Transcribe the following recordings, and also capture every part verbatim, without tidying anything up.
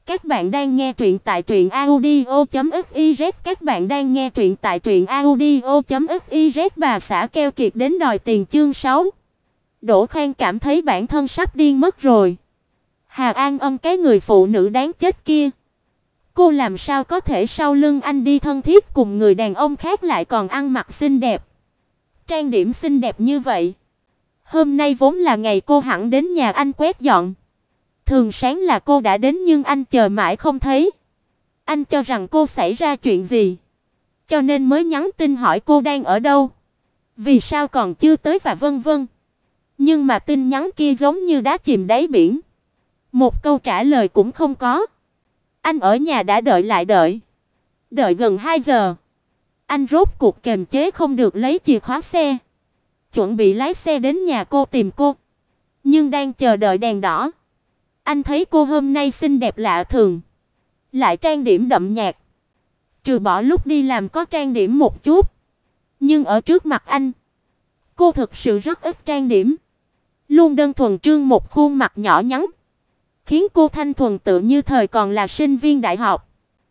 Các bạn đang nghe truyện tại truyện audio chấm fiz. Các bạn đang nghe truyện tại truyện audio chấm fiz. Bà xã keo kiệt đến đòi tiền chương sáu. Đỗ Khang cảm thấy bản thân sắp điên mất rồi. Hà An Ân, cái người phụ nữ đáng chết kia, cô làm sao có thể sau lưng anh đi thân thiết cùng người đàn ông khác, lại còn ăn mặc xinh đẹp, trang điểm xinh đẹp như vậy. Hôm nay vốn là ngày cô hẳn đến nhà anh quét dọn. Thường sáng là cô đã đến nhưng anh chờ mãi không thấy. Anh cho rằng cô xảy ra chuyện gì, cho nên mới nhắn tin hỏi cô đang ở đâu, vì sao còn chưa tới và vân vân. Nhưng mà tin nhắn kia giống như đá chìm đáy biển, một câu trả lời cũng không có. Anh ở nhà đã đợi lại đợi, đợi gần hai giờ. Anh rốt cuộc kềm chế không được lấy chìa khóa xe, chuẩn bị lái xe đến nhà cô tìm cô. Nhưng đang chờ đợi đèn đỏ, anh thấy cô hôm nay xinh đẹp lạ thường, lại trang điểm đậm nhạt. Trừ bỏ lúc đi làm có trang điểm một chút, nhưng ở trước mặt anh, cô thực sự rất ít trang điểm, luôn đơn thuần trương một khuôn mặt nhỏ nhắn, khiến cô thanh thuần tự như thời còn là sinh viên đại học.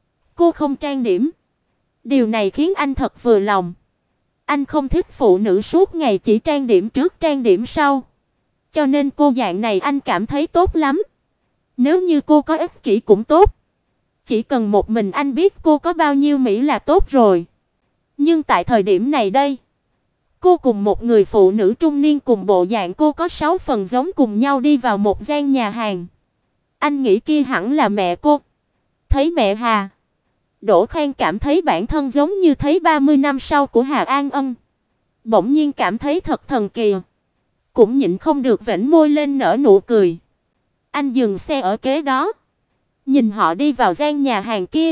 Cô không trang điểm, điều này khiến anh thật vừa lòng. Anh không thích phụ nữ suốt ngày chỉ trang điểm trước trang điểm sau, cho nên cô dạng này anh cảm thấy tốt lắm. Nếu như cô có ích kỷ cũng tốt, chỉ cần một mình anh biết cô có bao nhiêu mỹ là tốt rồi. Nhưng tại thời điểm này đây, cô cùng một người phụ nữ trung niên cùng bộ dạng cô có sáu phần giống cùng nhau đi vào một gian nhà hàng. Anh nghĩ kia hẳn là mẹ cô. Thấy mẹ Hà, Đỗ Khang cảm thấy bản thân giống như thấy ba mươi năm sau của Hà An Ân. Bỗng nhiên cảm thấy thật thần kỳ, cũng nhịn không được vểnh môi lên nở nụ cười. Anh dừng xe ở kế đó, nhìn họ đi vào gian nhà hàng kia.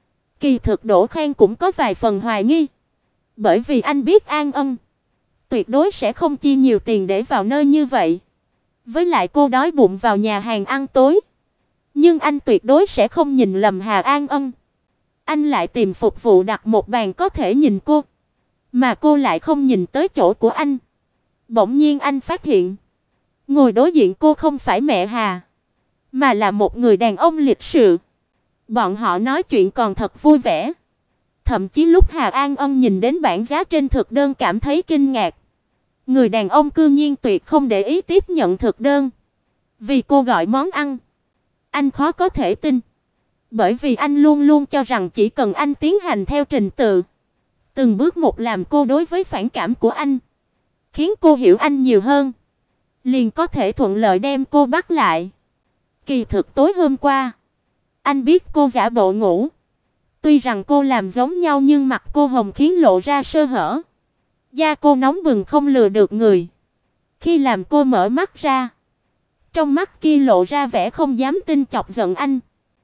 Kỳ thực Đỗ Khang cũng có vài phần hoài nghi, bởi vì anh biết An Ân tuyệt đối sẽ không chi nhiều tiền để vào nơi như vậy. Với lại cô đói bụng vào nhà hàng ăn tối, nhưng anh tuyệt đối sẽ không nhìn lầm Hà An Ân. Anh lại tìm phục vụ đặt một bàn có thể nhìn cô, mà cô lại không nhìn tới chỗ của anh. Bỗng nhiên anh phát hiện, ngồi đối diện cô không phải mẹ Hà, mà là một người đàn ông lịch sự. Bọn họ nói chuyện còn thật vui vẻ. Thậm chí lúc Hà An Ân nhìn đến bảng giá trên thực đơn cảm thấy kinh ngạc. Người đàn ông cư nhiên tuyệt không để ý tiếp nhận thực đơn, vì cô gọi món ăn. Anh khó có thể tin, bởi vì anh luôn luôn cho rằng chỉ cần anh tiến hành theo trình tự, từng bước một làm cô đối với phản cảm của anh, khiến cô hiểu anh nhiều hơn, liền có thể thuận lợi đem cô bắt lại. Kỳ thực tối hôm qua, anh biết cô giả bộ ngủ. Tuy rằng cô làm giống nhau nhưng mặt cô hồng khiến lộ ra sơ hở. Da cô nóng bừng không lừa được người. Khi làm cô mở mắt ra, trong mắt kia lộ ra vẻ không dám tin chọc giận anh.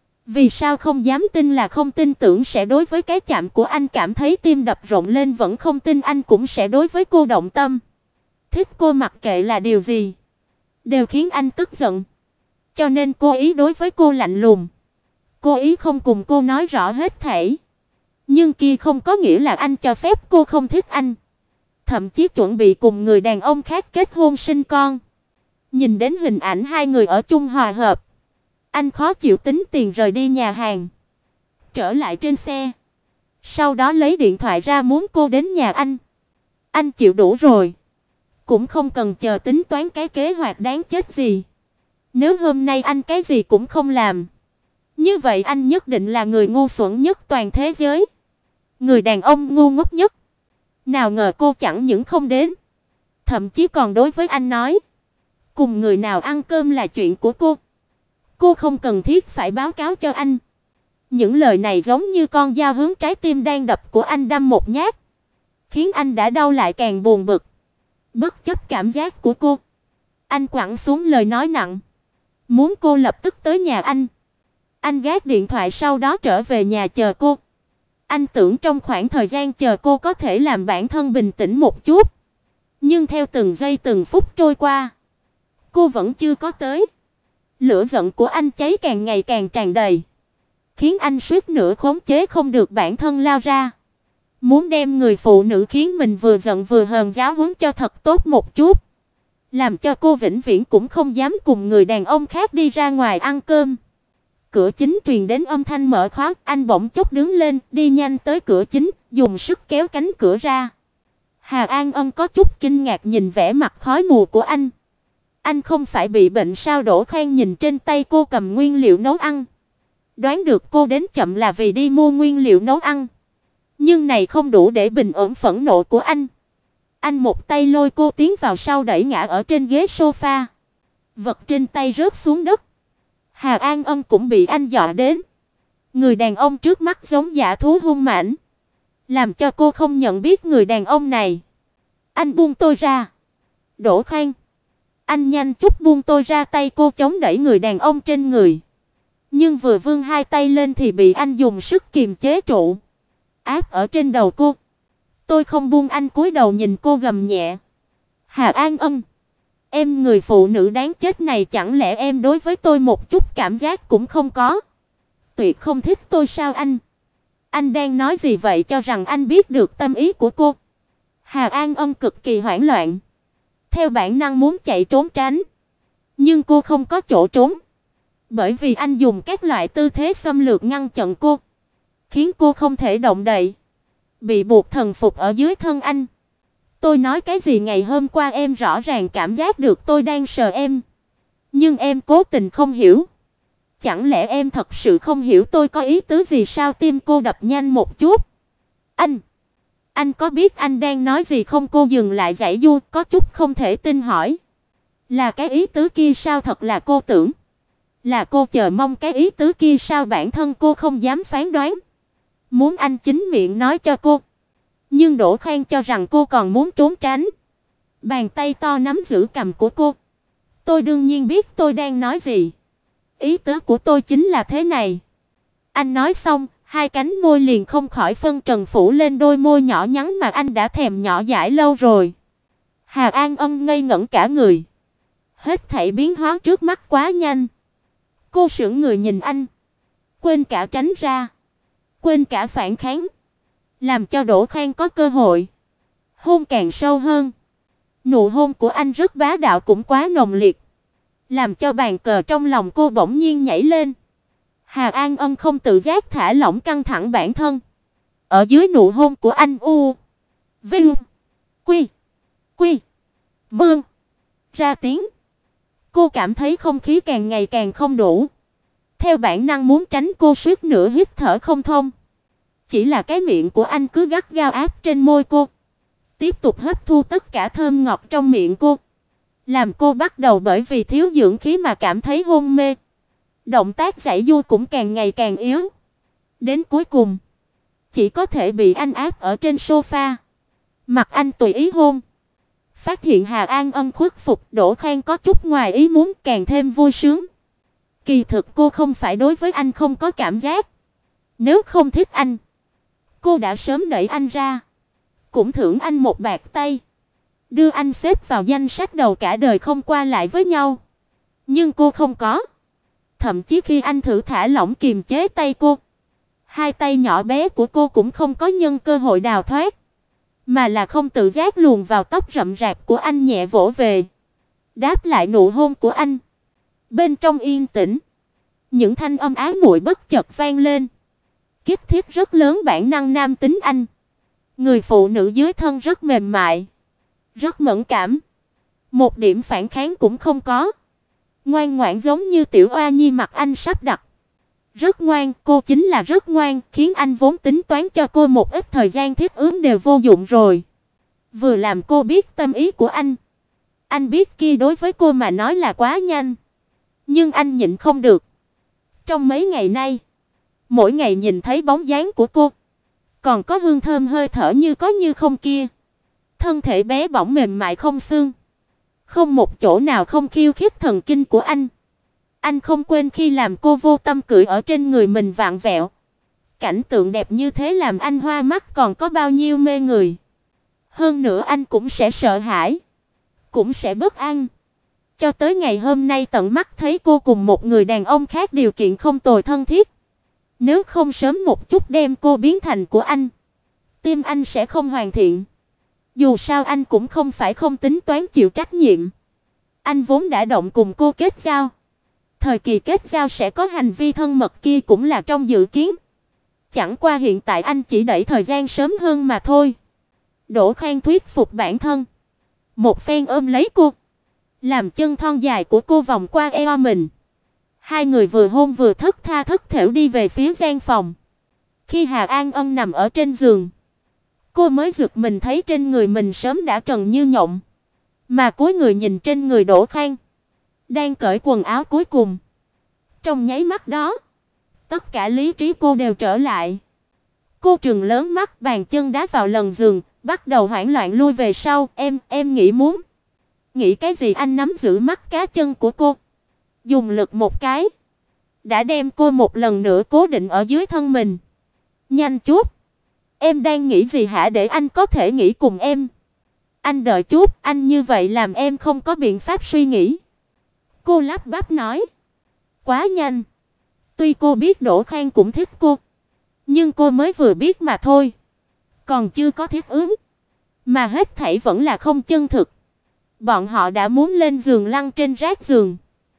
Vì sao không dám tin là không tin tưởng sẽ đối với cái chạm của anh cảm thấy tim đập rộn lên, vẫn không tin anh cũng sẽ đối với cô động tâm. Thích cô mặc kệ là điều gì, đều khiến anh tức giận. Cho nên cố ý đối với cô lạnh lùng, cố ý không cùng cô nói rõ hết thảy. Nhưng kia không có nghĩa là anh cho phép cô không thích anh, thậm chí chuẩn bị cùng người đàn ông khác kết hôn sinh con. Nhìn đến hình ảnh hai người ở chung hòa hợp, anh khó chịu tính tiền rời đi nhà hàng, trở lại trên xe. Sau đó lấy điện thoại ra muốn cô đến nhà anh. Anh chịu đủ rồi, cũng không cần chờ tính toán cái kế hoạch đáng chết gì. Nếu hôm nay anh cái gì cũng không làm, như vậy anh nhất định là người ngu xuẩn nhất toàn thế giới, người đàn ông ngu ngốc nhất. Nào ngờ cô chẳng những không đến, thậm chí còn đối với anh nói, cùng người nào ăn cơm là chuyện của cô, cô không cần thiết phải báo cáo cho anh. Những lời này giống như con dao hướng trái tim đang đập của anh đâm một nhát, khiến anh đã đau lại càng buồn bực. Bất chấp cảm giác của cô, anh quẳng xuống lời nói nặng, muốn cô lập tức tới nhà anh. Anh gác điện thoại, sau đó trở về nhà chờ cô. Anh tưởng trong khoảng thời gian chờ cô có thể làm bản thân bình tĩnh một chút. Nhưng theo từng giây từng phút trôi qua, cô vẫn chưa có tới. Lửa giận của anh cháy càng ngày càng tràn đầy, khiến anh suýt nữa khống chế không được bản thân lao ra, muốn đem người phụ nữ khiến mình vừa giận vừa hờn giáo huấn cho thật tốt một chút, làm cho cô vĩnh viễn cũng không dám cùng người đàn ông khác đi ra ngoài ăn cơm. Cửa chính truyền đến âm thanh mở khóa, anh bỗng chốc đứng lên, đi nhanh tới cửa chính, dùng sức kéo cánh cửa ra. Hà An Ân có chút kinh ngạc nhìn vẻ mặt khói mù của anh. Anh không phải bị bệnh sao? Đỗ Khang nhìn trên tay cô cầm nguyên liệu nấu ăn. Đoán được cô đến chậm là vì đi mua nguyên liệu nấu ăn. Nhưng này không đủ để bình ổn phẫn nộ của anh. Anh một tay lôi cô tiến vào sau đẩy ngã ở trên ghế sofa. Vật trên tay rớt xuống đất. Hà An Ân cũng bị anh dọa đến. Người đàn ông trước mắt giống dã thú hung mãnh, làm cho cô không nhận biết người đàn ông này. Anh buông tôi ra. Đỗ Khang, anh nhanh chút buông tôi ra. Tay cô chống đẩy người đàn ông trên người. Nhưng vừa vươn hai tay lên thì bị anh dùng sức kiềm chế trụ, áp ở trên đầu cô. Tôi không buông. Anh cúi đầu nhìn cô gầm nhẹ. Hà An Ân, em người phụ nữ đáng chết này, chẳng lẽ em đối với tôi một chút cảm giác cũng không có? Tuyệt không thích tôi sao anh? Anh đang nói gì vậy? Cho rằng anh biết được tâm ý của cô. Hà An Ân cực kỳ hoảng loạn, theo bản năng muốn chạy trốn tránh, nhưng cô không có chỗ trốn, bởi vì anh dùng các loại tư thế xâm lược ngăn chặn cô, khiến cô không thể động đậy, bị buộc thần phục ở dưới thân anh. Tôi nói cái gì? Ngày hôm qua em rõ ràng cảm giác được tôi đang sờ em, nhưng em cố tình không hiểu. Chẳng lẽ em thật sự không hiểu tôi có ý tứ gì sao? Tim cô đập nhanh một chút. Anh, anh có biết anh đang nói gì không? Cô dừng lại giãy giụa, có chút không thể tin hỏi. Là cái ý tứ kia sao? Thật là cô tưởng là cô chờ mong cái ý tứ kia sao? Bản thân cô không dám phán đoán, muốn anh chính miệng nói cho cô. Nhưng Đỗ Khang cho rằng cô còn muốn trốn tránh. Bàn tay to nắm giữ cằm của cô. Tôi đương nhiên biết tôi đang nói gì. Ý tứ của tôi chính là thế này. Anh nói xong, hai cánh môi liền không khỏi phân trần phủ lên đôi môi nhỏ nhắn mà anh đã thèm nhỏ dãi lâu rồi. Hà An Ân ngây ngẩn cả người. Hết thảy biến hóa trước mắt quá nhanh. Cô sững người nhìn anh, quên cả tránh ra, quên cả phản kháng, làm cho Đỗ Khang có cơ hội hôn càng sâu hơn. Nụ hôn của anh rất bá đạo cũng quá nồng liệt, làm cho bàn cờ trong lòng cô bỗng nhiên nhảy lên. Hà An Ân không tự giác thả lỏng căng thẳng bản thân. Ở dưới nụ hôn của anh, u Vinh Quy Quy Mương ra tiếng. Cô cảm thấy không khí càng ngày càng không đủ, theo bản năng muốn tránh. Cô suýt nữa hít thở không thông. Chỉ là cái miệng của anh cứ gắt gao áp trên môi cô, tiếp tục hấp thu tất cả thơm ngọt trong miệng cô, làm cô bắt đầu bởi vì thiếu dưỡng khí mà cảm thấy hôn mê. Động tác giãy giụa cũng càng ngày càng yếu, đến cuối cùng chỉ có thể bị anh áp ở trên sofa, mặc anh tùy ý hôn. Phát hiện Hà An Ân khuất phục, Đỗ Khang có chút ngoài ý muốn, càng thêm vui sướng. Kỳ thực cô không phải đối với anh không có cảm giác. Nếu không thích anh, cô đã sớm đẩy anh ra, cũng thưởng anh một bạt tay, đưa anh xếp vào danh sách đầu cả đời không qua lại với nhau. Nhưng cô không có. Thậm chí khi anh thử thả lỏng kiềm chế tay cô, hai tay nhỏ bé của cô cũng không có nhân cơ hội đào thoát, mà là không tự giác luồn vào tóc rậm rạp của anh, nhẹ vỗ về, đáp lại nụ hôn của anh. Bên trong yên tĩnh, những thanh âm ái muội bất chợt vang lên, kích thích rất lớn bản năng nam tính anh. Người phụ nữ dưới thân rất mềm mại, rất mẫn cảm, một điểm phản kháng cũng không có, ngoan ngoãn giống như tiểu oa nhi mặc anh sắp đặt. Rất ngoan, cô chính là rất ngoan, khiến anh vốn tính toán cho cô một ít thời gian thiết ứng đều vô dụng rồi. Vừa làm cô biết tâm ý của anh. Anh biết kia đối với cô mà nói là quá nhanh, nhưng anh nhịn không được. Trong mấy ngày nay, mỗi ngày nhìn thấy bóng dáng của cô, còn có hương thơm hơi thở như có như không kia, thân thể bé bỏng mềm mại không xương, không một chỗ nào không khiêu khích thần kinh của anh. Anh không quên khi làm cô vô tâm cưỡi ở trên người mình vặn vẹo. Cảnh tượng đẹp như thế làm anh hoa mắt còn có bao nhiêu mê người. Hơn nữa anh cũng sẽ sợ hãi, cũng sẽ bất an. Cho tới ngày hôm nay tận mắt thấy cô cùng một người đàn ông khác điều kiện không tồi thân thiết. Nếu không sớm một chút đem cô biến thành của anh, tim anh sẽ không hoàn thiện. Dù sao anh cũng không phải không tính toán chịu trách nhiệm. Anh vốn đã động cùng cô kết giao, Thời kỳ kết giao sẽ có hành vi thân mật kia cũng là trong dự kiến. Chẳng qua hiện tại anh chỉ đẩy thời gian sớm hơn mà thôi. Đỗ Khang thuyết phục bản thân. Một phen ôm lấy cô, làm chân thon dài của cô vòng qua eo mình. Hai người vừa hôn vừa thất tha thất thểu đi về phía gian phòng. Khi Hà An Ân nằm ở trên giường, cô mới giật mình thấy trên người mình sớm đã trần như nhộng, mà cúi người nhìn trên người Đỗ Khang, đang cởi quần áo cuối cùng. Trong nháy mắt đó, tất cả lý trí cô đều trở lại. Cô trừng lớn mắt, bàn chân đá vào lần giường, bắt đầu hoảng loạn lui về sau. "Em, em nghĩ muốn." "Nghĩ cái gì?" Anh nắm giữ mắt cá chân của cô, dùng lực một cái, đã đem cô một lần nữa cố định ở dưới thân mình. "Nhanh chút. Em đang nghĩ gì hả, để anh có thể nghĩ cùng em." "Anh đợi chút, anh như vậy làm em không có biện pháp suy nghĩ." Cô lắp bắp nói. Quá nhanh. Tuy cô biết Đỗ Khang cũng thích cô, nhưng cô mới vừa biết mà thôi, còn chưa có thích ứng, mà hết thảy vẫn là không chân thực. Bọn họ đã muốn lên giường lăn trên rác giường.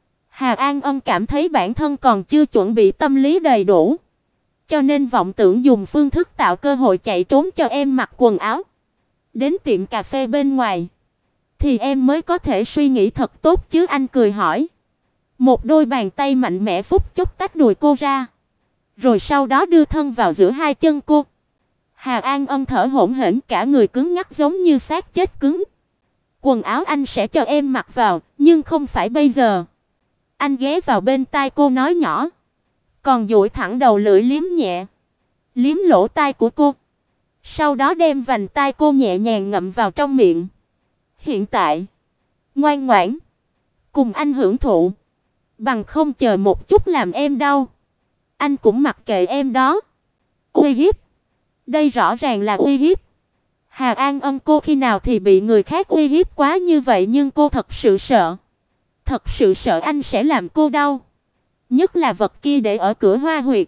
Hà An Ân cảm thấy bản thân còn chưa chuẩn bị tâm lý đầy đủ, cho nên vọng tưởng dùng phương thức tạo cơ hội chạy trốn cho em mặc quần áo. Đến tiệm cà phê bên ngoài thì em mới có thể suy nghĩ thật tốt chứ, anh cười hỏi. Một đôi bàn tay mạnh mẽ phút chốc tách đùi cô ra, rồi sau đó đưa thân vào giữa hai chân cô. Hà An Ân thở hổn hển, cả người cứng ngắc giống như xác chết cứng. "Quần áo anh sẽ cho em mặc vào, nhưng không phải bây giờ." Anh ghé vào bên tai cô nói nhỏ, còn duỗi thẳng đầu lưỡi liếm nhẹ, liếm lỗ tai của cô. Sau đó đem vành tai cô nhẹ nhàng ngậm vào trong miệng. "Hiện tại, ngoan ngoãn, cùng anh hưởng thụ, bằng không chờ một chút làm em đau, anh cũng mặc kệ em đó." Uy hiếp. Đây rõ ràng là uy hiếp. Hà An Ân cô khi nào thì bị người khác uy hiếp quá như vậy, nhưng cô thật sự sợ. Thật sự sợ anh sẽ làm cô đau. Nhất là vật kia để ở cửa hoa huyệt.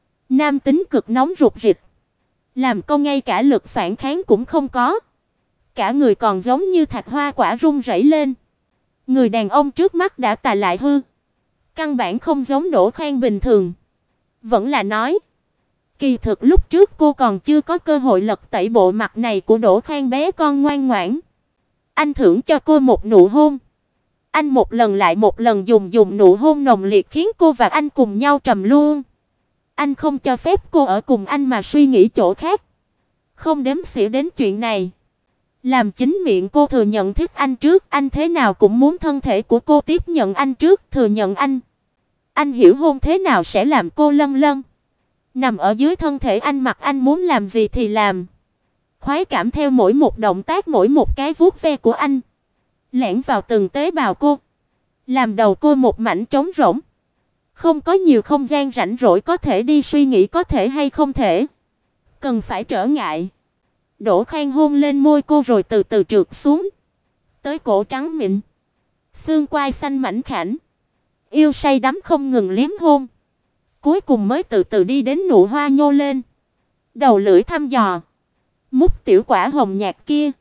Nam tính cực nóng rụt rịch, làm cô ngay cả lực phản kháng cũng không có. Cả người còn giống như thạch hoa quả rung rẩy lên. Người đàn ông trước mắt đã tà lại hư, căn bản không giống Đỗ Khang bình thường. Vẫn là nói, kỳ thực lúc trước cô còn chưa có cơ hội lật tẩy bộ mặt này của Đỗ Khang bé con ngoan ngoãn. Anh thưởng cho cô một nụ hôn. Anh một lần lại một lần dùng dùng nụ hôn nồng liệt khiến cô và anh cùng nhau trầm luông. Anh không cho phép cô ở cùng anh mà suy nghĩ chỗ khác, không đếm xỉa đến chuyện này. Làm chính miệng cô thừa nhận thích anh trước, anh thế nào cũng muốn thân thể của cô tiếp nhận anh trước, thừa nhận anh. Anh hiểu hôn thế nào sẽ làm cô lân lân. Nằm ở dưới thân thể anh, mặc anh muốn làm gì thì làm. Khoái cảm theo mỗi một động tác, mỗi một cái vuốt ve của anh, lẻn vào từng tế bào cô, làm đầu cô một mảnh trống rỗng. Không có nhiều không gian rảnh rỗi có thể đi suy nghĩ có thể hay không thể. Cần phải trở ngại. Đỗ Khang hôn lên môi cô rồi từ từ trượt xuống, tới cổ trắng mịn, xương quai xanh mảnh khảnh. Yêu say đắm không ngừng liếm hôn, cuối cùng mới từ từ đi đến nụ hoa nhô lên. Đầu lưỡi thăm dò, mút tiểu quả hồng nhạt kia.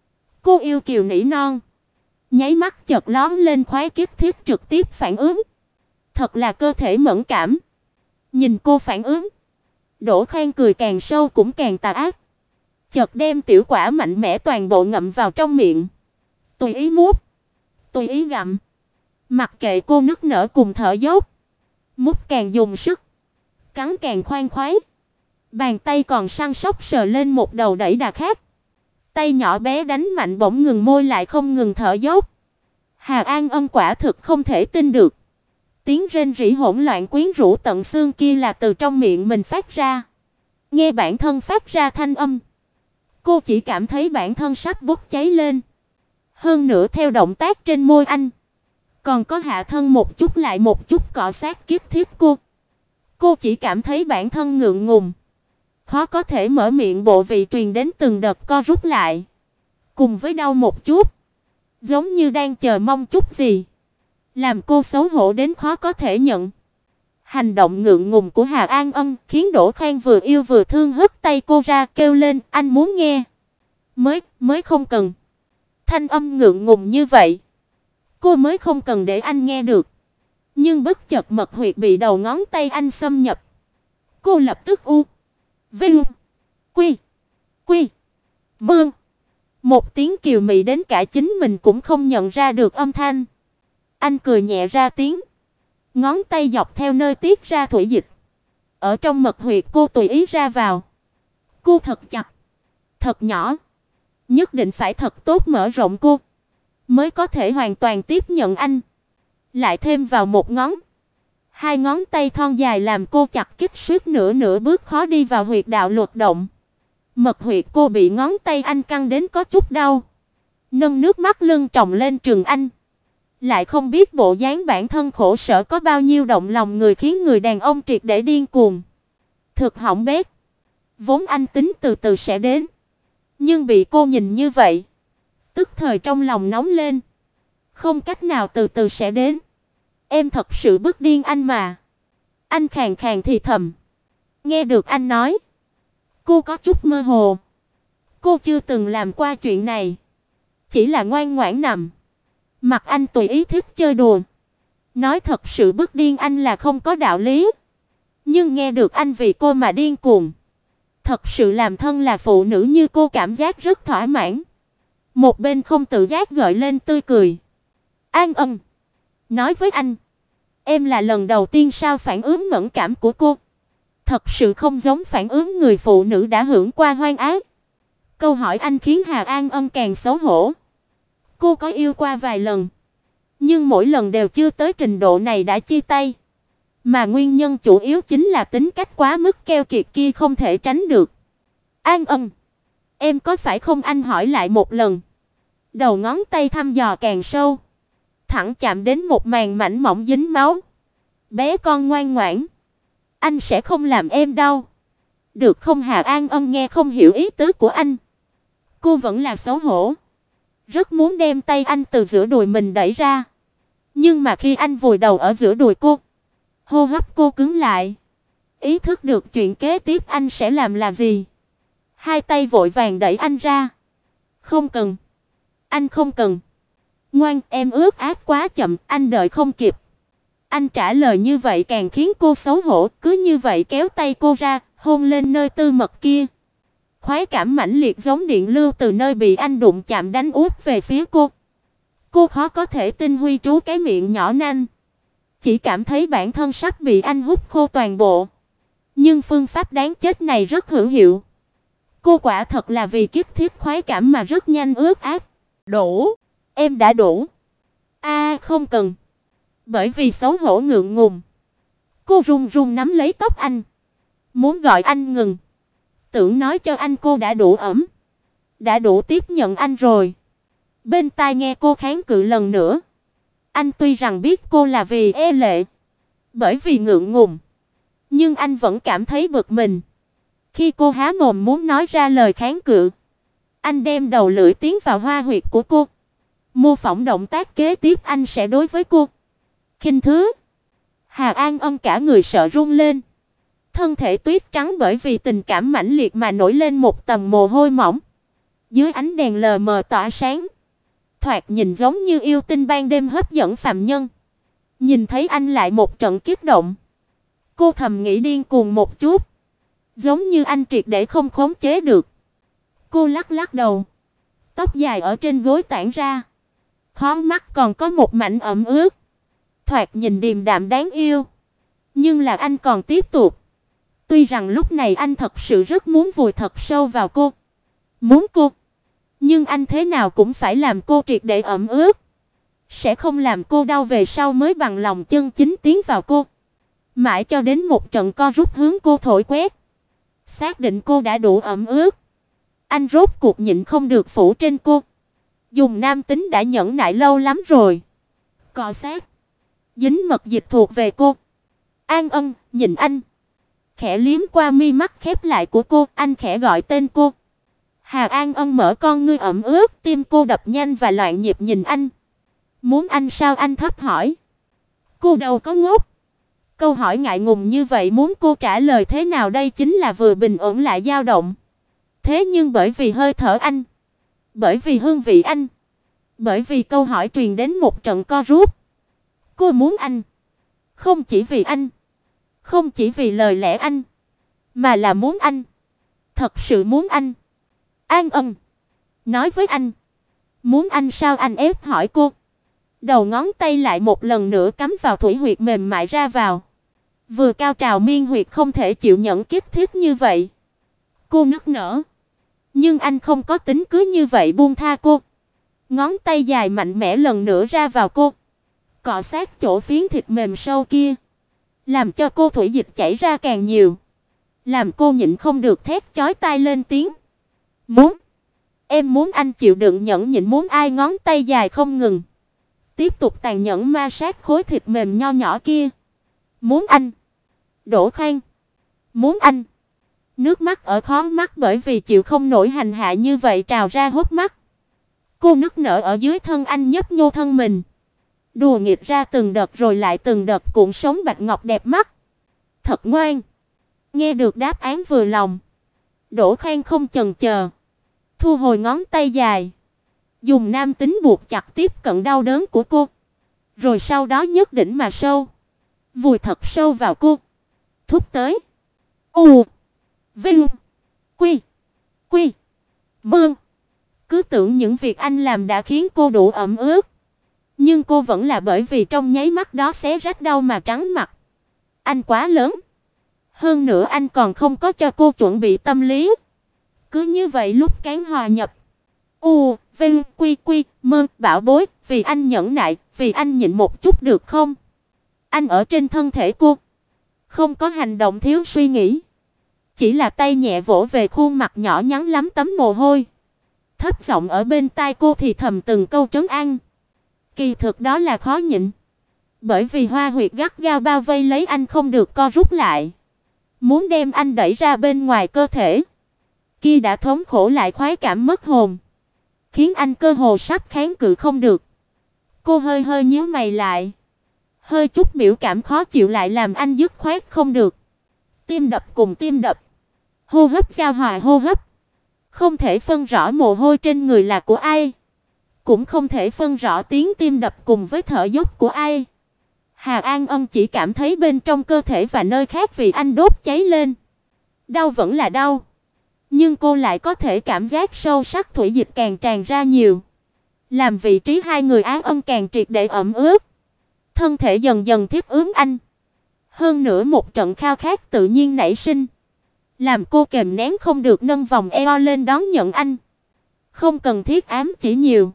Cô yêu kiều nỉ non, nháy mắt chợt lóe lên khoái kiếp thiết trực tiếp phản ứng. Thật là cơ thể mẫn cảm. Nhìn cô phản ứng, Đỗ Khang cười càng sâu cũng càng tà ác. Chợt đem tiểu quả mạnh mẽ toàn bộ ngậm vào trong miệng, tùy ý mút, tùy ý gặm, mặc kệ cô nức nở cùng thở dốc. Mút càng dùng sức, cắn càng khoan khoái. Bàn tay còn săn sóc sờ lên một đầu đẩy đà khác. Tay nhỏ bé đánh mạnh bỗng ngừng môi lại không ngừng thở dốc. Hà An Ân quả thực không thể tin được. Tiếng rên rỉ hỗn loạn quyến rũ tận xương kia là từ trong miệng mình phát ra. Nghe bản thân phát ra thanh âm, cô chỉ cảm thấy bản thân sắp bốc cháy lên. Hơn nữa theo động tác trên môi anh, còn có hạ thân một chút lại một chút cọ sát kiếp thiết cô. Cô chỉ cảm thấy bản thân ngượng ngùng, khó có thể mở miệng, bộ vị truyền đến từng đợt co rút lại, cùng với đau một chút, giống như đang chờ mong chút gì, làm cô xấu hổ đến khó có thể nhận. Hành động ngượng ngùng của Hà An Ân khiến Đỗ Khang vừa yêu vừa thương hất tay cô ra, kêu lên, anh muốn nghe. Mới, mới không cần. Thanh âm ngượng ngùng như vậy, cô mới không cần để anh nghe được. Nhưng bất chợt mật huyệt bị đầu ngón tay anh xâm nhập. Cô lập tức u, vinh, quy, quy, mương. Một tiếng kiều mị đến cả chính mình cũng không nhận ra được âm thanh. Anh cười nhẹ ra tiếng. Ngón tay dọc theo nơi tiết ra thủy dịch. Ở trong mật huyệt cô tùy ý ra vào. Cô thật chặt, thật nhỏ. Nhất định phải thật tốt mở rộng cô, mới có thể hoàn toàn tiếp nhận anh. Lại thêm vào một ngón. Hai ngón tay thon dài làm cô chặt kích suýt nửa nửa bước khó đi vào huyệt đạo luật động. Mật huyệt cô bị ngón tay anh căng đến có chút đau. Nâng nước mắt lưng tròng lên trừng anh. Lại không biết bộ dáng bản thân khổ sở có bao nhiêu động lòng người, khiến người đàn ông triệt để điên cuồng. Thực hỏng bét. Vốn anh tính từ từ sẽ đến, nhưng bị cô nhìn như vậy, tức thời trong lòng nóng lên. Không cách nào từ từ sẽ đến. Em thật sự bức điên anh mà. Anh khàn khàn thì thầm. Nghe được anh nói, cô có chút mơ hồ. Cô chưa từng làm qua chuyện này, chỉ là ngoan ngoãn nằm mặc anh tùy ý thích chơi đùa. Nói thật sự bức điên anh là không có đạo lý, nhưng nghe được anh vì cô mà điên cuồng, thật sự làm thân là phụ nữ như cô cảm giác rất thỏa mãn. Một bên không tự giác gợi lên tươi cười. An Ân nói với anh, em là lần đầu tiên sao? Phản ứng mẫn cảm của cô thật sự không giống phản ứng người phụ nữ đã hưởng qua hoang ái. Câu hỏi anh khiến Hà An Ân càng xấu hổ. Cô có yêu qua vài lần, nhưng mỗi lần đều chưa tới trình độ này đã chia tay. Mà nguyên nhân chủ yếu chính là tính cách quá mức keo kiệt kia không thể tránh được. An Ân, em có phải không? Anh hỏi lại một lần. Đầu ngón tay thăm dò càng sâu, thẳng chạm đến một màng mảnh mỏng dính máu. Bé con ngoan ngoãn, anh sẽ không làm em đau, được không? Hà An Ân nghe không hiểu ý tứ của anh. Cô vẫn là xấu hổ, rất muốn đem tay anh từ giữa đùi mình đẩy ra. Nhưng mà khi anh vùi đầu ở giữa đùi cô, hô hấp cô cứng lại. Ý thức được chuyện kế tiếp anh sẽ làm là gì, hai tay vội vàng đẩy anh ra. Không cần, anh không cần. Ngoan, em ướt át quá chậm, anh đợi không kịp. Anh trả lời như vậy càng khiến cô xấu hổ, cứ như vậy kéo tay cô ra, hôn lên nơi tư mật kia. Khoái cảm mãnh liệt giống điện lưu từ nơi bị anh đụng chạm đánh úp về phía cô. Cô khó có thể tin Huy trú cái miệng nhỏ nanh, chỉ cảm thấy bản thân sắp bị anh hút khô toàn bộ. Nhưng phương pháp đáng chết này rất hữu hiệu. Cô quả thật là vì kiếp thiết khoái cảm mà rất nhanh ướt át. Đủ, em đã đủ. A à, không cần. Bởi vì xấu hổ ngượng ngùng, cô run run nắm lấy tóc anh, muốn gọi anh ngừng, tưởng nói cho anh cô đã đủ ấm, đã đủ tiếp nhận anh rồi. Bên tai nghe cô kháng cự lần nữa. Anh tuy rằng biết cô là vì e lệ, bởi vì ngượng ngùng, nhưng anh vẫn cảm thấy bực mình. Khi cô há mồm muốn nói ra lời kháng cự, anh đem đầu lưỡi tiến vào hoa huyệt của cô, mô phỏng động tác kế tiếp anh sẽ đối với cô. Khinh thứ. Hà An Ân cả người sợ run lên. Thân thể tuyết trắng bởi vì tình cảm mãnh liệt mà nổi lên một tầng mồ hôi mỏng. Dưới ánh đèn lờ mờ tỏa sáng, thoạt nhìn giống như yêu tinh ban đêm hấp dẫn phàm nhân. Nhìn thấy anh lại một trận kích động, cô thầm nghĩ điên cuồng một chút, giống như anh triệt để không khống chế được. Cô lắc lắc đầu, tóc dài ở trên gối tản ra, khóe mắt còn có một mảnh ẩm ướt. Thoạt nhìn điềm đạm đáng yêu, nhưng là anh còn tiếp tục. Tuy rằng lúc này anh thật sự rất muốn vùi thật sâu vào cô, muốn cô, nhưng anh thế nào cũng phải làm cô triệt để ẩm ướt, sẽ không làm cô đau về sau mới bằng lòng chân chính tiến vào cô. Mãi cho đến một trận co rút hướng cô thổi quét, xác định cô đã đủ ẩm ướt, anh rốt cuộc nhịn không được phủ trên cô. Dùng nam tính đã nhẫn nại lâu lắm rồi. Cọ sát, dính mật dịch thuộc về cô. An Ân nhìn anh, khẽ liếm qua mi mắt khép lại của cô, anh khẽ gọi tên cô. Hà An Ân mở con ngươi ẩm ướt, tim cô đập nhanh và loạn nhịp nhìn anh. Muốn anh sao? Anh thấp hỏi. Cô đâu có ngốc. Câu hỏi ngại ngùng như vậy muốn cô trả lời thế nào đây? Chính là vừa bình ổn lại dao động. Thế nhưng bởi vì hơi thở anh, bởi vì hương vị anh, bởi vì câu hỏi truyền đến một trận co rút, cô muốn anh Không chỉ vì anh, không chỉ vì lời lẽ anh, mà là muốn anh, thật sự muốn anh. An Ân nói với anh. Muốn anh sao? Anh ép hỏi cô. Đầu ngón tay lại một lần nữa cắm vào thủy huyệt mềm mại ra vào. Vừa cao trào miên huyệt không thể chịu nhận kích thích như vậy. Cô nức nở. Nhưng anh không có tính cứ như vậy buông tha cô. Ngón tay dài mạnh mẽ lần nữa ra vào cô, cọ sát chỗ phiến thịt mềm sâu kia, làm cho cô thủy dịch chảy ra càng nhiều, làm cô nhịn không được thét chói tai lên tiếng. Muốn, em muốn anh chịu đựng nhẫn nhịn muốn ai. Ngón tay dài không ngừng, tiếp tục tàn nhẫn ma sát khối thịt mềm nho nhỏ kia. Muốn anh. Đỗ Khang. Muốn anh. Nước mắt ở khóe mắt bởi vì chịu không nổi hành hạ như vậy trào ra hốc mắt. Cô nức nở ở dưới thân anh nhấp nhô thân mình, đùa nghịch ra từng đợt rồi lại từng đợt cuộn sóng bạch ngọc đẹp mắt. Thật ngoan. Nghe được đáp án vừa lòng, Đỗ Khang không chần chờ, thu hồi ngón tay dài, dùng nam tính buộc chặt tiếp cận đau đớn của cô, rồi sau đó nhấc đỉnh mà sâu, vùi thật sâu vào cô, thúc tới. U Vinh Quy Quy Mơ. Cứ tưởng những việc anh làm đã khiến cô đủ ẩm ướt, nhưng cô vẫn là bởi vì trong nháy mắt đó xé rách đau mà trắng mặt. Anh quá lớn, hơn nữa anh còn không có cho cô chuẩn bị tâm lý. Cứ như vậy lúc cán hòa nhập. U Vinh Quy Quy Mơ. Bảo bối, vì anh nhẫn nại, vì anh nhịn một chút được không? Anh ở trên thân thể cô, không có hành động thiếu suy nghĩ, chỉ là tay nhẹ vỗ về khuôn mặt nhỏ nhắn lắm tấm mồ hôi, thấp giọng ở bên tai cô thì thầm từng câu trấn an. Kỳ thực đó là khó nhịn, bởi vì hoa huyệt gắt gao bao vây lấy anh không được co rút lại, muốn đem anh đẩy ra bên ngoài cơ thể. Kia đã thống khổ lại khoái cảm mất hồn, khiến anh cơ hồ sắp kháng cự không được. Cô hơi hơi nhíu mày lại, hơi chút biểu cảm khó chịu lại làm anh dứt khoát không được. Tim đập cùng tim đập, hô hấp giao hòa hô hấp, không thể phân rõ mồ hôi trên người là của ai, cũng không thể phân rõ tiếng tim đập cùng với thở dốc của ai. Hà An Ân chỉ cảm thấy bên trong cơ thể và nơi khác vì anh đốt cháy lên. Đau vẫn là đau, nhưng cô lại có thể cảm giác sâu sắc thủy dịch càng tràn ra nhiều, làm vị trí hai người An Ân càng triệt để ẩm ướt. Thân thể dần dần thiết ướm anh. Hơn nữa một trận khao khát tự nhiên nảy sinh, làm cô kềm nén không được nâng vòng eo lên đón nhận anh. Không cần thiết ám chỉ nhiều.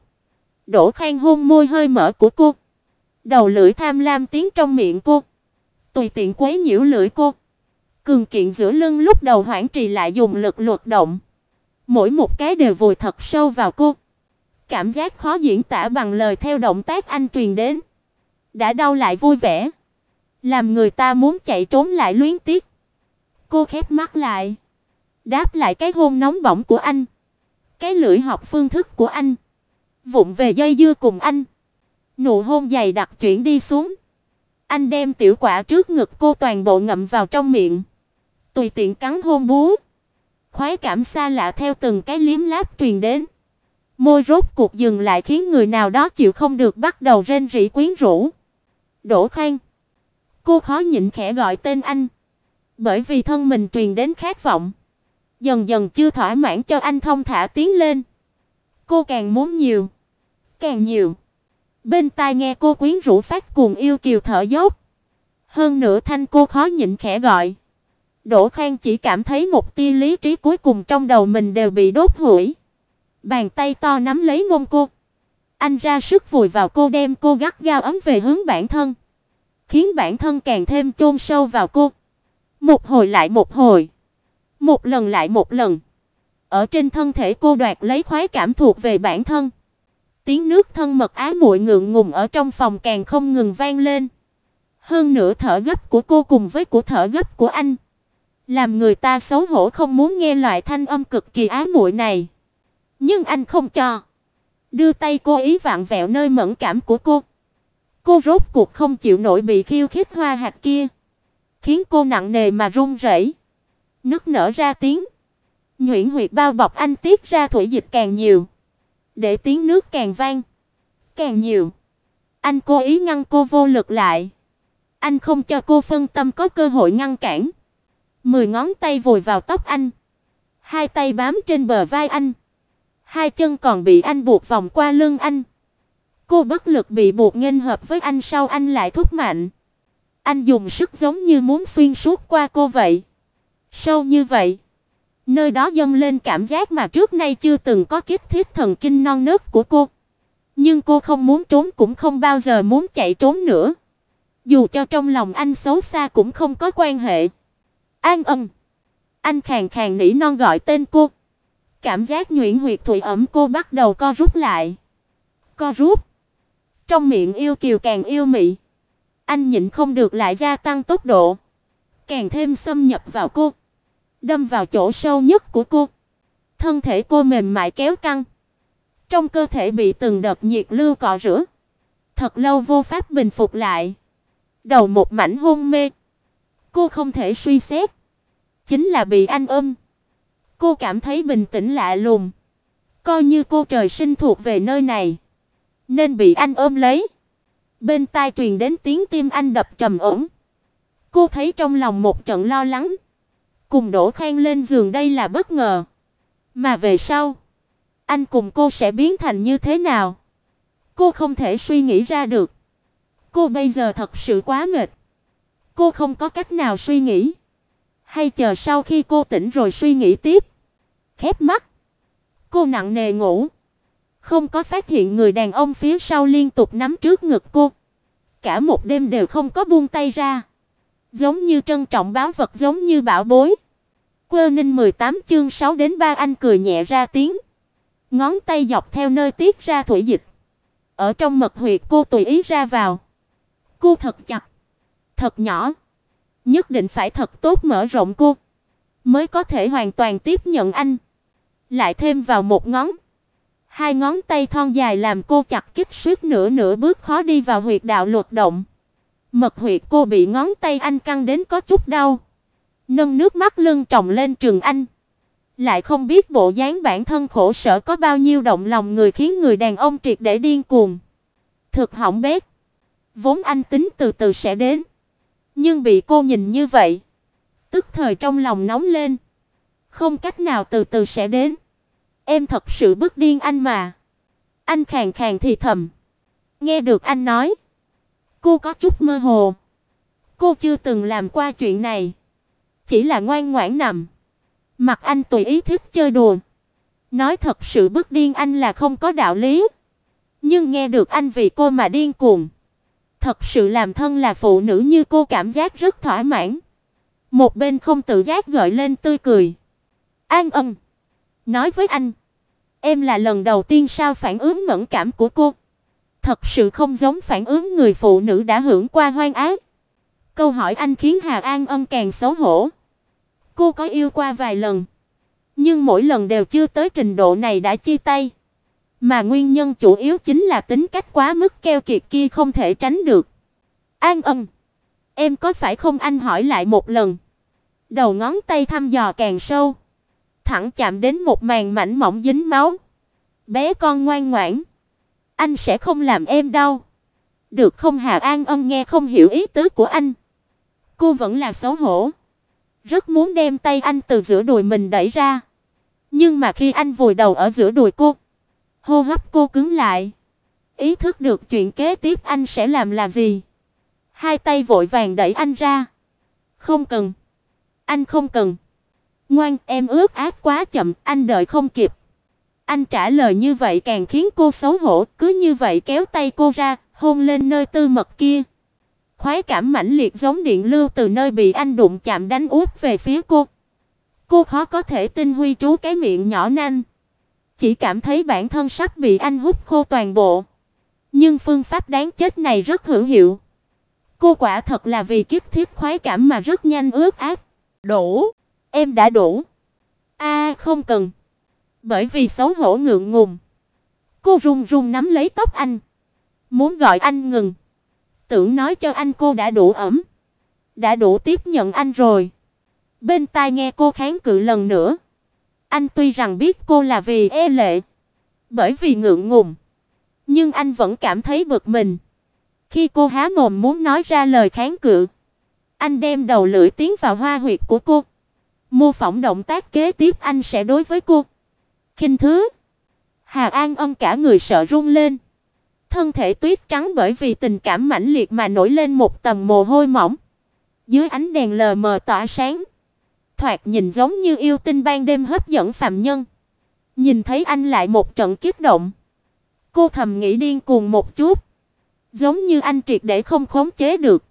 Đỗ Khang hôn môi hơi mở của cô, đầu lưỡi tham lam tiến trong miệng cô, tùy tiện quấy nhiễu lưỡi cô. Cường kiện giữa lưng lúc đầu hoãn trì lại dùng lực luật động, mỗi một cái đều vùi thật sâu vào cô. Cảm giác khó diễn tả bằng lời theo động tác anh truyền đến, đã đau lại vui vẻ, làm người ta muốn chạy trốn lại luyến tiếc. Cô khép mắt lại, đáp lại cái hôn nóng bỏng của anh, cái lưỡi học phương thức của anh, vụng về dây dưa cùng anh. Nụ hôn dày đặc chuyển đi xuống. Anh đem tiểu quả trước ngực cô toàn bộ ngậm vào trong miệng, tùy tiện cắn hôn bú. Khoái cảm xa lạ theo từng cái liếm láp truyền đến. Môi rốt cuộc dừng lại khiến người nào đó chịu không được bắt đầu rên rỉ quyến rũ. Đỗ Khang. Cô khó nhịn khẽ gọi tên anh, bởi vì thân mình truyền đến khát vọng, dần dần chưa thỏa mãn cho anh thông thả tiến lên. Cô càng muốn nhiều, càng nhiều. Bên tai nghe cô quyến rũ phát cuồng yêu kiều thở dốc. Hơn nữa thanh cô khó nhịn khẽ gọi. Đỗ Khang chỉ cảm thấy một tia lý trí cuối cùng trong đầu mình đều bị đốt hủi. Bàn tay to nắm lấy mông cô. Anh ra sức vùi vào cô, đem cô gắt gao ấm về hướng bản thân, khiến bản thân càng thêm chôn sâu vào cô. Một hồi lại một hồi, một lần lại một lần, ở trên thân thể cô đoạt lấy khoái cảm thuộc về bản thân. Tiếng nước thân mật ái muội ngượng ngùng ở trong phòng càng không ngừng vang lên. Hơn nữa thở gấp của cô cùng với của thở gấp của anh, làm người ta xấu hổ không muốn nghe loại thanh âm cực kỳ ái muội này. Nhưng anh không cho, đưa tay cố ý vặn vẹo nơi mẫn cảm của cô. Cô rốt cuộc không chịu nổi bị khiêu khích hoa hạch kia, khiến cô nặng nề mà run rẩy, nức nở ra tiếng. Nhuyễn huyệt bao bọc anh tiết ra thủy dịch càng nhiều, để tiếng nước càng vang, càng nhiều. Anh cố ý ngăn cô vô lực lại, Anh không cho cô phân tâm có cơ hội ngăn cản. Mười ngón tay vùi vào tóc anh, hai tay bám trên bờ vai anh, hai chân còn bị anh buộc vòng qua lưng anh. Cô bất lực bị buộc nghênh hợp với anh, sau anh lại thúc mạnh. Anh dùng sức giống như muốn xuyên suốt qua cô vậy. Sâu như vậy. Nơi đó dâng lên cảm giác mà trước nay chưa từng có, kích thích thần kinh non nớt của cô. Nhưng cô không muốn trốn, cũng không bao giờ muốn chạy trốn nữa. Dù cho trong lòng anh xấu xa cũng không có quan hệ. An Ân. Anh khàn khàn nỉ non gọi tên cô. Cảm giác nhuyễn huyệt thủy ẩm cô bắt đầu co rút lại. Co rút. Trong miệng yêu kiều càng yêu mị. Anh nhịn không được lại gia tăng tốc độ. Càng thêm xâm nhập vào cô. Đâm vào chỗ sâu nhất của cô. Thân thể cô mềm mại kéo căng. Trong cơ thể bị từng đợt nhiệt lưu cọ rửa. Thật lâu vô pháp bình phục lại. Đầu một mảnh hôn mê. Cô không thể suy xét. Chính là bị anh ôm. Cô cảm thấy bình tĩnh lạ lùng. Coi như cô trời sinh thuộc về nơi này, nên bị anh ôm lấy. Bên tai truyền đến tiếng tim anh đập trầm ổn. Cô thấy trong lòng một trận lo lắng. Cùng Đỗ Khang lên giường đây là bất ngờ. Mà về sau, anh cùng cô sẽ biến thành như thế nào? Cô không thể suy nghĩ ra được. Cô bây giờ thật sự quá mệt. Cô không có cách nào suy nghĩ. Hay chờ sau khi cô tỉnh rồi suy nghĩ tiếp. Khép mắt, cô nặng nề ngủ. Không có phát hiện người đàn ông phía sau liên tục nắm trước ngực cô. Cả một đêm đều không có buông tay ra. Giống như trân trọng báu vật, giống như bảo bối. Quơ Ninh mười tám chương sáu đến ba. Anh cười nhẹ ra tiếng. Ngón tay dọc theo nơi tiết ra thủy dịch. Ở trong mật huyệt cô tùy ý ra vào. Cô thật chặt, thật nhỏ. Nhất định phải thật tốt mở rộng cô, mới có thể hoàn toàn tiếp nhận anh. Lại thêm vào một ngón. Hai ngón tay thon dài làm cô chặt kích suýt nửa nửa bước khó đi vào huyệt đạo luật động. Mật huyệt cô bị ngón tay anh căng đến có chút đau. Nâng nước mắt lưng tròng lên trừng anh. Lại không biết bộ dáng bản thân khổ sở có bao nhiêu động lòng người, khiến người đàn ông triệt để điên cuồng. Thực hỏng bét. Vốn anh tính từ từ sẽ đến. Nhưng bị cô nhìn như vậy, tức thời trong lòng nóng lên. Không cách nào từ từ sẽ đến. Em thật sự bức điên anh mà. Anh khàn khàn thì thầm. Nghe được anh nói, cô có chút mơ hồ. Cô chưa từng làm qua chuyện này. Chỉ là ngoan ngoãn nằm mặc anh tùy ý thích chơi đùa. Nói thật sự bức điên anh là không có đạo lý. Nhưng nghe được anh vì cô mà điên cuồng, thật sự làm thân là phụ nữ như cô cảm giác rất thỏa mãn. Một bên không tự giác gợi lên tươi cười. An Ân, nói với anh, em là lần đầu tiên sao? Phản ứng mẫn cảm của cô thật sự không giống phản ứng người phụ nữ đã hưởng qua hoang ái. Câu hỏi anh khiến Hà An Ân càng xấu hổ. Cô có yêu qua vài lần, nhưng mỗi lần đều chưa tới trình độ này đã chia tay. Mà nguyên nhân chủ yếu chính là tính cách quá mức keo kiệt kia không thể tránh được. An Ân, em có phải không? Anh hỏi lại một lần. Đầu ngón tay thăm dò càng sâu, thẳng chạm đến một màng mảnh mỏng dính máu. Bé con ngoan ngoãn, anh sẽ không làm em đau, được không? Hà An Ân nghe không hiểu ý tứ của anh. Cô vẫn là xấu hổ, rất muốn đem tay anh từ giữa đùi mình đẩy ra. Nhưng mà khi anh vùi đầu ở giữa đùi cô, hô hấp cô cứng lại. Ý thức được chuyện kế tiếp anh sẽ làm là gì, hai tay vội vàng đẩy anh ra. Không cần, anh không cần. Ngoan, em ướt át quá chậm, anh đợi không kịp. Anh trả lời như vậy càng khiến cô xấu hổ, cứ như vậy kéo tay cô ra, hôn lên nơi tư mật kia. Khoái cảm mãnh liệt giống điện lưu từ nơi bị anh đụng chạm đánh úp về phía cô. Cô khó có thể tin Huy trú cái miệng nhỏ nanh, chỉ cảm thấy bản thân sắp bị anh hút khô toàn bộ. Nhưng phương pháp đáng chết này rất hữu hiệu. Cô quả thật là vì kích thích khoái cảm mà rất nhanh ướt át. Đủ, em đã đủ. A à, không cần. Bởi vì xấu hổ ngượng ngùng, cô run run nắm lấy tóc anh, muốn gọi anh ngừng, tưởng nói cho anh cô đã đủ ẩm, đã đủ tiếp nhận anh rồi. Bên tai nghe cô kháng cự lần nữa. Anh tuy rằng biết cô là vì e lệ, bởi vì ngượng ngùng, nhưng anh vẫn cảm thấy bực mình. Khi cô há mồm muốn nói ra lời kháng cự, anh đem đầu lưỡi tiến vào hoa huyệt của cô, mô phỏng động tác kế tiếp anh sẽ đối với cô. Khinh thứ. Hà An Ân cả người sợ run lên. Thân thể tuyết trắng bởi vì tình cảm mãnh liệt mà nổi lên một tầng mồ hôi mỏng. Dưới ánh đèn lờ mờ tỏa sáng, thoạt nhìn giống như yêu tinh ban đêm hấp dẫn phàm nhân. Nhìn thấy anh lại một trận kích động, cô thầm nghĩ điên cuồng một chút, giống như anh triệt để không khống chế được.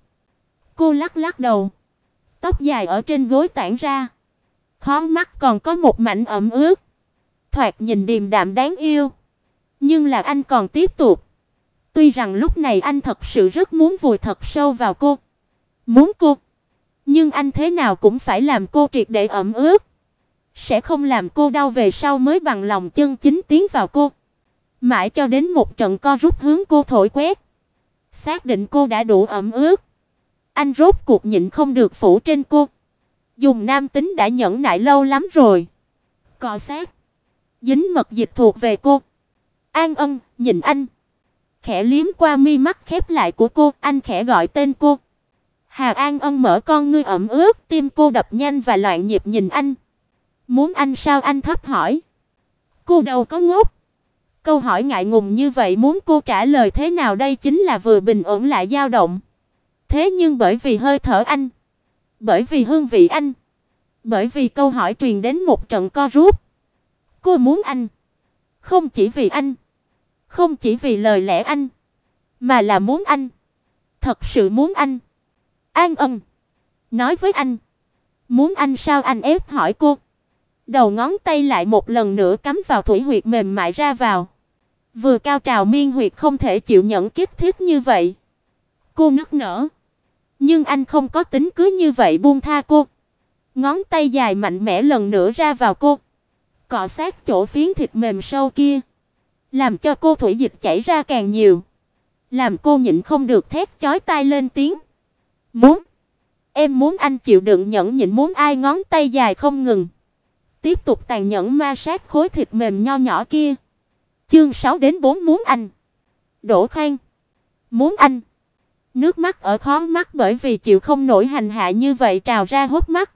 Cô lắc lắc đầu, tóc dài ở trên gối tản ra, khóe mắt còn có một mảnh ẩm ướt, thoạt nhìn điềm đạm đáng yêu. Nhưng là anh còn tiếp tục. Tuy rằng lúc này anh thật sự rất muốn vùi thật sâu vào cô, muốn cô, nhưng anh thế nào cũng phải làm cô triệt để ẩm ướt, sẽ không làm cô đau về sau mới bằng lòng chân chính tiến vào cô. Mãi cho đến một trận co rút hướng cô thổi quét, xác định cô đã đủ ẩm ướt, anh rốt cuộc nhịn không được phủ trên cô. Dùng nam tính đã nhẫn nại lâu lắm rồi. Cọ sát, dính mật dịch thuộc về cô. An Ân nhìn anh, khẽ liếm qua mi mắt khép lại của cô, anh khẽ gọi tên cô. Hà An Ân mở con ngươi ẩm ướt, tim cô đập nhanh và loạn nhịp nhìn anh. Muốn anh sao? Anh thấp hỏi. Cô đâu có ngốc. Câu hỏi ngại ngùng như vậy muốn cô trả lời thế nào đây? Chính là vừa bình ổn lại dao động. Thế nhưng bởi vì hơi thở anh, bởi vì hương vị anh, bởi vì câu hỏi truyền đến một trận co rút, cô muốn anh. Không chỉ vì anh, không chỉ vì lời lẽ anh, mà là muốn anh, thật sự muốn anh. An Ân, nói với anh. Muốn anh sao? Anh ép hỏi cô. Đầu ngón tay lại một lần nữa cắm vào thủy huyệt mềm mại ra vào. Vừa cao trào miên huyệt không thể chịu nhận kích thích như vậy. Cô nức nở. Nhưng anh không có tính cứ như vậy buông tha cô. Ngón tay dài mạnh mẽ lần nữa ra vào cô, cọ sát chỗ phiến thịt mềm sâu kia, làm cho cô thủy dịch chảy ra càng nhiều, làm cô nhịn không được thét chói tai lên tiếng. Muốn, em muốn anh chịu đựng nhẫn nhịn muốn ai. Ngón tay dài không ngừng, tiếp tục tàn nhẫn ma sát khối thịt mềm nho nhỏ kia. Chương sáu đến bốn muốn anh. Đỗ Khang, muốn anh. Nước mắt ở khóe mắt bởi vì chịu không nổi hành hạ như vậy trào ra hốc mắt.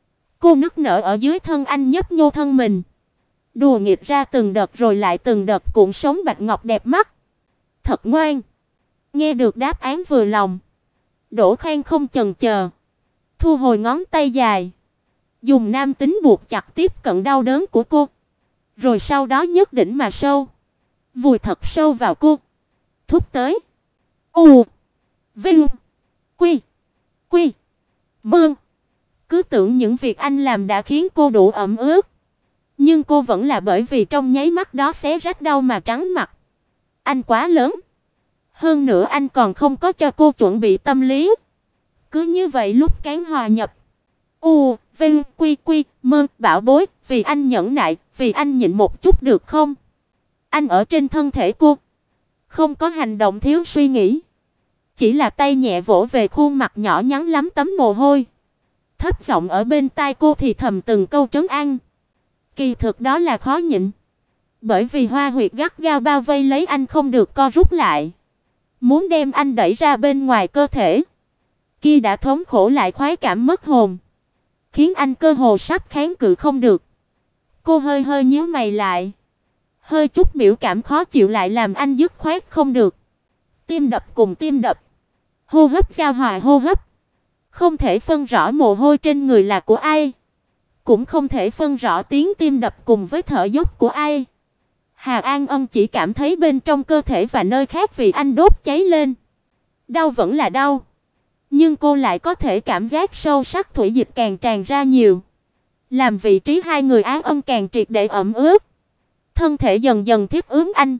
Cô nức nở ở dưới thân anh nhấp nhô thân mình, đùa nghịch ra từng đợt rồi lại từng đợt cuộn sóng bạch ngọc đẹp mắt. Thật ngoan. Nghe được đáp án vừa lòng, Đỗ Khang không chần chờ, thu hồi ngón tay dài, dùng nam tính buộc chặt tiếp cận đau đớn của cô, rồi sau đó nhấc đỉnh mà sâu, vùi thật sâu vào cô, thúc tới. U Vinh Quy Quy Mơ. Cứ tưởng những việc anh làm đã khiến cô đủ ẩm ướt, nhưng cô vẫn là bởi vì trong nháy mắt đó xé rách đau mà trắng mặt. Anh quá lớn, hơn nữa anh còn không có cho cô chuẩn bị tâm lý. Cứ như vậy lúc cán hòa nhập. U Vinh Quy Quy Mơ. Bảo bối, vì anh nhẫn nại, vì anh nhịn một chút được không? Anh ở trên thân thể cô, không có hành động thiếu suy nghĩ, chỉ là tay nhẹ vỗ về khuôn mặt nhỏ nhắn lắm tấm mồ hôi, thấp giọng ở bên tai cô thì thầm từng câu trấn an. Kỳ thực đó là khó nhịn, bởi vì hoa huyệt gắt gao bao vây lấy anh không được co rút lại, muốn đem anh đẩy ra bên ngoài cơ thể. Kia đã thống khổ lại khoái cảm mất hồn, khiến anh cơ hồ sắp kháng cự không được. Cô hơi hơi nhíu mày lại, hơi chút biểu cảm khó chịu lại làm anh dứt khoát không được. Tim đập cùng tim đập, hô hấp giao hòa hô hấp, không thể phân rõ mồ hôi trên người là của ai, cũng không thể phân rõ tiếng tim đập cùng với thở dốc của ai. Hà An Ân chỉ cảm thấy bên trong cơ thể và nơi khác vì anh đốt cháy lên. Đau vẫn là đau, nhưng cô lại có thể cảm giác sâu sắc thủy dịch càng tràn ra nhiều, làm vị trí hai người Á Ân càng triệt để ẩm ướt. Thân thể dần dần tiếp ứng anh.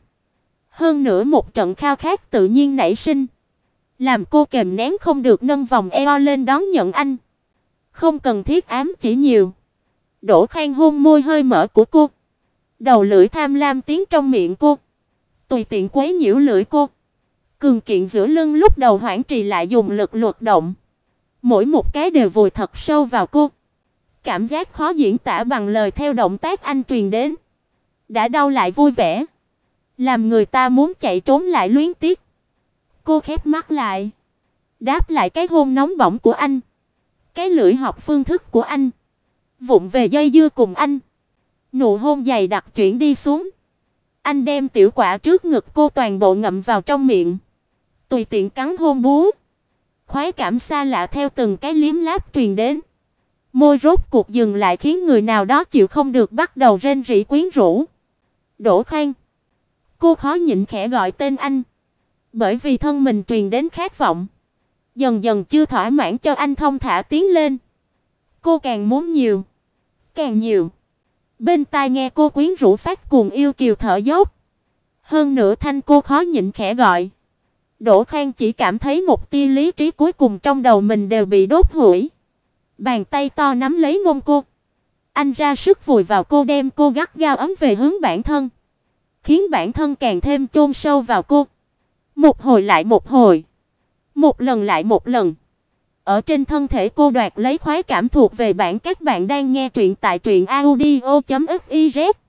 Hơn nữa một trận khao khát tự nhiên nảy sinh, làm cô kềm nén không được nâng vòng eo lên đón nhận anh. Không cần thiết ám chỉ nhiều. Đỗ Khang hôn môi hơi mở của cô, đầu lưỡi tham lam tiến trong miệng cô, tùy tiện quấy nhiễu lưỡi cô. Cường kiện giữa lưng lúc đầu hoãn trì lại dùng lực luật động, mỗi một cái đều vùi thật sâu vào cô. Cảm giác khó diễn tả bằng lời theo động tác anh truyền đến, đã đau lại vui vẻ, làm người ta muốn chạy trốn lại luyến tiếc. Cô khép mắt lại, đáp lại cái hôn nóng bỏng của anh, cái lưỡi học phương thức của anh, vụng về dây dưa cùng anh. Nụ hôn dày đặc chuyển đi xuống. Anh đem tiểu quả trước ngực cô toàn bộ ngậm vào trong miệng, tùy tiện cắn hôn bú. Khoái cảm xa lạ theo từng cái liếm láp truyền đến. Môi rốt cuộc dừng lại khiến người nào đó chịu không được bắt đầu rên rỉ quyến rũ. Đỗ Khang. Cô khó nhịn khẽ gọi tên anh, bởi vì thân mình truyền đến khát vọng, dần dần chưa thỏa mãn cho anh thông thả tiến lên. Cô càng muốn nhiều, càng nhiều. Bên tai nghe cô quyến rũ phát cuồng yêu kiều thở dốc. Hơn nữa thanh cô khó nhịn khẽ gọi. Đỗ Khang chỉ cảm thấy một tia lý trí cuối cùng trong đầu mình đều bị đốt hủi. Bàn tay to nắm lấy mông cô. Anh ra sức vùi vào cô, đem cô gắt gao ấm về hướng bản thân, khiến bản thân càng thêm chôn sâu vào cô. Một hồi lại một hồi, một lần lại một lần. Ở trên thân thể cô đoạt lấy khoái cảm thuộc về bản. Các bạn đang nghe truyện tại truyện audio chấm fiz.